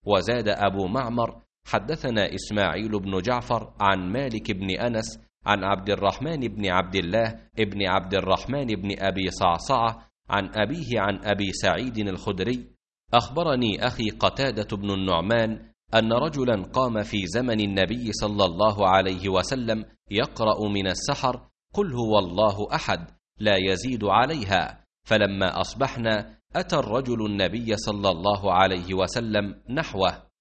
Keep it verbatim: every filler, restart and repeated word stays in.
وزاد أبو معمر: حدثنا إسماعيل بن جعفر عن مالك بن أنس عن عبد الرحمن بن عبد الله ابن عبد الرحمن بن أبي صعصعة عن أبيه عن أبي سعيد الخدري: أخبرني أخي قتادة بن النعمان أن رجلا قام في زمن النبي صلى الله عليه وسلم يقرأ من السحر: قل هو الله أحد، لا يزيد عليها. فلما أصبحنا أتى الرجل النبي صلى الله عليه وسلم نحوه